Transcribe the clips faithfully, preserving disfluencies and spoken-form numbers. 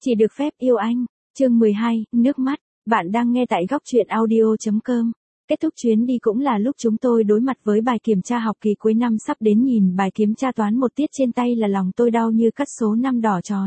Chỉ được phép yêu anh. Chương mười hai, nước mắt. Bạn đang nghe tại góc truyện audio chấm com. Kết thúc chuyến đi cũng là lúc chúng tôi đối mặt với bài kiểm tra học kỳ cuối năm sắp đến, nhìn bài kiểm tra toán một tiết trên tay là lòng tôi đau như cắt số năm đỏ chói.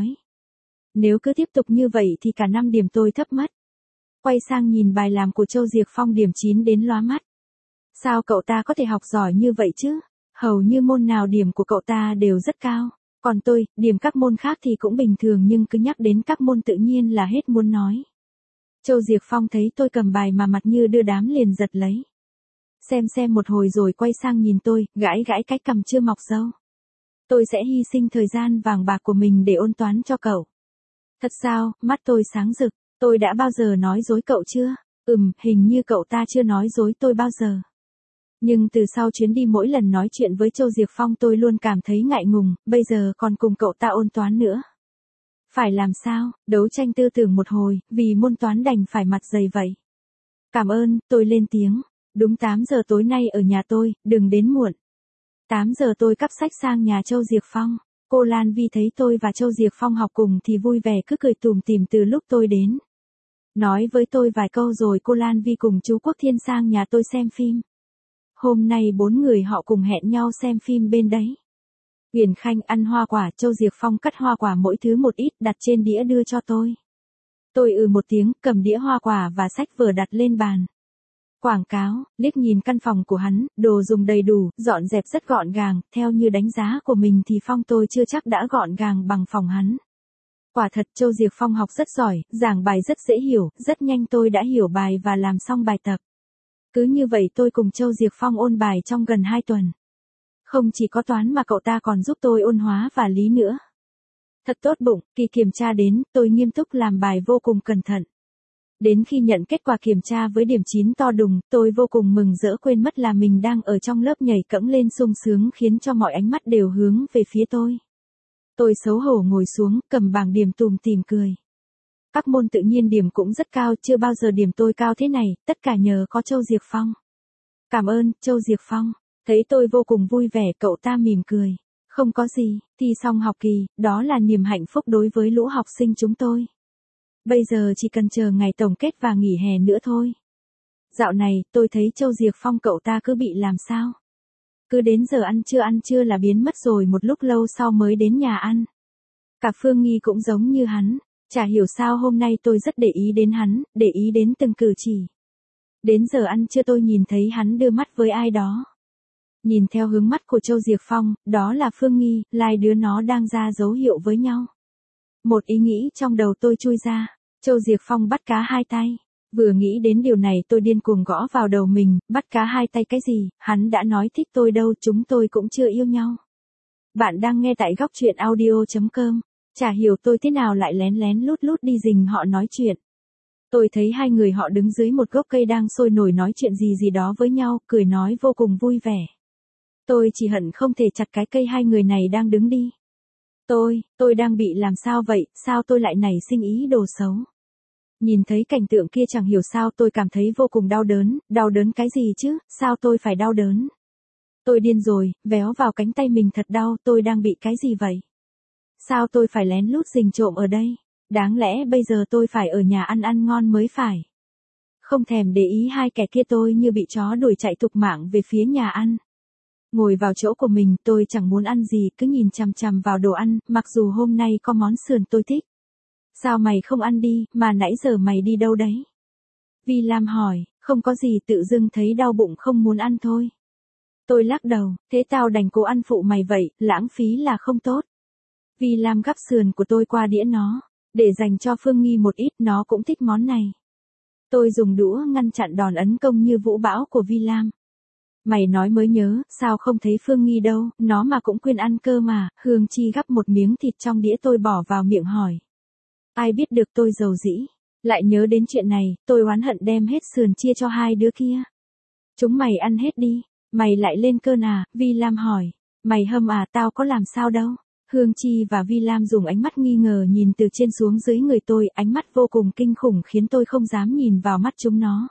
Nếu cứ tiếp tục như vậy thì cả năm điểm tôi thấp mất. Quay sang nhìn bài làm của Châu Diệc Phong, điểm chín đến lóa mắt. Sao cậu ta có thể học giỏi như vậy chứ? Hầu như môn nào điểm của cậu ta đều rất cao. Còn tôi, điểm các môn khác thì cũng bình thường, nhưng cứ nhắc đến các môn tự nhiên là hết muốn nói. Châu Diệc Phong thấy tôi cầm bài mà mặt như đưa đám liền giật lấy. Xem xem một hồi rồi quay sang nhìn tôi, gãi gãi cái cằm chưa mọc râu. Tôi sẽ hy sinh thời gian vàng bạc của mình để ôn toán cho cậu. Thật sao? Mắt tôi sáng rực. Tôi đã bao giờ nói dối cậu chưa? Ừm, hình như cậu ta chưa nói dối tôi bao giờ. Nhưng từ sau chuyến đi, mỗi lần nói chuyện với Châu Diệc Phong tôi luôn cảm thấy ngại ngùng, bây giờ còn cùng cậu ta ôn toán nữa. Phải làm sao? Đấu tranh tư tưởng một hồi, vì môn toán đành phải mặt dày vậy. Cảm ơn, tôi lên tiếng. Đúng tám giờ tối nay ở nhà tôi, đừng đến muộn. tám giờ tôi cắp sách sang nhà Châu Diệc Phong. Cô Lan Vi thấy tôi và Châu Diệc Phong học cùng thì vui vẻ cứ cười tủm tỉm từ lúc tôi đến. Nói với tôi vài câu rồi cô Lan Vi cùng chú Quốc Thiên sang nhà tôi xem phim. Hôm nay bốn người họ cùng hẹn nhau xem phim bên đấy. Huyền Khanh ăn hoa quả, Châu Diệc Phong cắt hoa quả mỗi thứ một ít đặt trên đĩa đưa cho tôi. Tôi ừ một tiếng, cầm đĩa hoa quả và sách vở đặt lên bàn. Quảng cáo, liếc nhìn căn phòng của hắn, đồ dùng đầy đủ, dọn dẹp rất gọn gàng, theo như đánh giá của mình thì phòng tôi chưa chắc đã gọn gàng bằng phòng hắn. Quả thật Châu Diệc Phong học rất giỏi, giảng bài rất dễ hiểu, rất nhanh tôi đã hiểu bài và làm xong bài tập. Cứ như vậy tôi cùng Châu Diệc Phong ôn bài trong gần hai tuần. Không chỉ có toán mà cậu ta còn giúp tôi ôn hóa và lý nữa. Thật tốt bụng, kỳ kiểm tra đến, tôi nghiêm túc làm bài vô cùng cẩn thận. Đến khi nhận kết quả kiểm tra với điểm chín to đùng, tôi vô cùng mừng rỡ, quên mất là mình đang ở trong lớp nhảy cẫng lên sung sướng, khiến cho mọi ánh mắt đều hướng về phía tôi. Tôi xấu hổ ngồi xuống, cầm bảng điểm tủm tỉm cười. Các môn tự nhiên điểm cũng rất cao, chưa bao giờ điểm tôi cao thế này, tất cả nhờ có Châu Diệc Phong. Cảm ơn, Châu Diệc Phong. Thấy tôi vô cùng vui vẻ, cậu ta mỉm cười. Không có gì, thi xong học kỳ, đó là niềm hạnh phúc đối với lũ học sinh chúng tôi. Bây giờ chỉ cần chờ ngày tổng kết và nghỉ hè nữa thôi. Dạo này, tôi thấy Châu Diệc Phong cậu ta cứ bị làm sao. Cứ đến giờ ăn trưa ăn trưa là biến mất rồi một lúc lâu sau mới đến nhà ăn. Cả Phương Nghi cũng giống như hắn. Chả hiểu sao hôm nay tôi rất để ý đến hắn, để ý đến từng cử chỉ. Đến giờ ăn trưa tôi nhìn thấy hắn đưa mắt với ai đó. Nhìn theo hướng mắt của Châu Diệc Phong, đó là Phương Nghi, lai đứa nó đang ra dấu hiệu với nhau. Một ý nghĩ trong đầu tôi chui ra, Châu Diệc Phong bắt cá hai tay. Vừa nghĩ đến điều này tôi điên cuồng gõ vào đầu mình, bắt cá hai tay cái gì, hắn đã nói thích tôi đâu, chúng tôi cũng chưa yêu nhau. Bạn đang nghe tại góc truyện audio chấm com. Chả hiểu tôi thế nào lại lén lén lút lút đi rình họ nói chuyện. Tôi thấy hai người họ đứng dưới một gốc cây đang sôi nổi nói chuyện gì gì đó với nhau, cười nói vô cùng vui vẻ. Tôi chỉ hận không thể chặt cái cây hai người này đang đứng đi. Tôi, tôi đang bị làm sao vậy, sao tôi lại nảy sinh ý đồ xấu. Nhìn thấy cảnh tượng kia chẳng hiểu sao tôi cảm thấy vô cùng đau đớn, đau đớn cái gì chứ, sao tôi phải đau đớn. Tôi điên rồi, véo vào cánh tay mình thật đau, tôi đang bị cái gì vậy. Sao tôi phải lén lút rình trộm ở đây? Đáng lẽ bây giờ tôi phải ở nhà ăn ăn ngon mới phải. Không thèm để ý hai kẻ kia, tôi như bị chó đuổi chạy thục mạng về phía nhà ăn. Ngồi vào chỗ của mình, tôi chẳng muốn ăn gì, cứ nhìn chằm chằm vào đồ ăn, mặc dù hôm nay có món sườn tôi thích. Sao mày không ăn đi, mà nãy giờ mày đi đâu đấy? Vi Lam hỏi, không có gì, tự dưng thấy đau bụng không muốn ăn thôi. Tôi lắc đầu, thế tao đành cố ăn phụ mày vậy, lãng phí là không tốt. Vi Lam gắp sườn của tôi qua đĩa nó, để dành cho Phương Nghi một ít, nó cũng thích món này. Tôi dùng đũa ngăn chặn đòn ấn công như vũ bão của Vi Lam. Mày nói mới nhớ, sao không thấy Phương Nghi đâu, nó mà cũng quên ăn cơ mà. Hương Chi gắp một miếng thịt trong đĩa tôi bỏ vào miệng hỏi. Ai biết được tôi giàu dĩ. Lại nhớ đến chuyện này, tôi oán hận đem hết sườn chia cho hai đứa kia. Chúng mày ăn hết đi, mày lại lên cơn à, Vi Lam hỏi. Mày hâm à, tao có làm sao đâu. Hương Chi và Vi Lam dùng ánh mắt nghi ngờ nhìn từ trên xuống dưới người tôi, ánh mắt vô cùng kinh khủng khiến tôi không dám nhìn vào mắt chúng nó.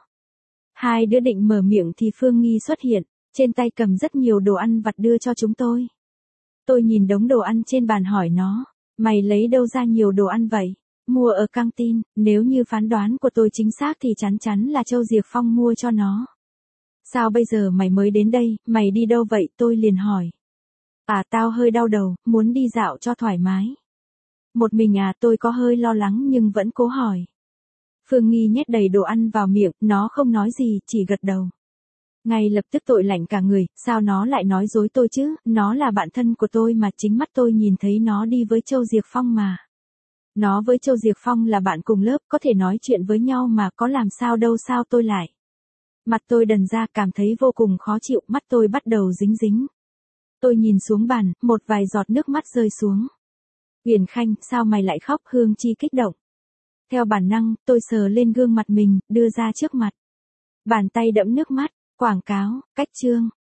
Hai đứa định mở miệng thì Phương Nghi xuất hiện, trên tay cầm rất nhiều đồ ăn vặt đưa cho chúng tôi. Tôi nhìn đống đồ ăn trên bàn hỏi nó, mày lấy đâu ra nhiều đồ ăn vậy? Mua ở căng tin, nếu như phán đoán của tôi chính xác thì chắn chắn là Châu Diệc Phong mua cho nó. Sao bây giờ mày mới đến đây, mày đi đâu vậy, tôi liền hỏi. À tao hơi đau đầu, muốn đi dạo cho thoải mái. Một mình à, tôi có hơi lo lắng nhưng vẫn cố hỏi. Phương Nghi nhét đầy đồ ăn vào miệng, nó không nói gì, chỉ gật đầu. Ngay lập tức tội lạnh cả người, sao nó lại nói dối tôi chứ, nó là bạn thân của tôi mà, chính mắt tôi nhìn thấy nó đi với Châu Diệc Phong mà. Nó với Châu Diệc Phong là bạn cùng lớp, có thể nói chuyện với nhau mà, có làm sao đâu, sao tôi lại. Mặt tôi đần ra, cảm thấy vô cùng khó chịu, mắt tôi bắt đầu dính dính. Tôi nhìn xuống bàn, một vài giọt nước mắt rơi xuống. Uyển Khanh, sao mày lại khóc, Hương Chi kích động. Theo bản năng, tôi sờ lên gương mặt mình, đưa ra trước mặt. Bàn tay đẫm nước mắt, quảng cáo, cách chương.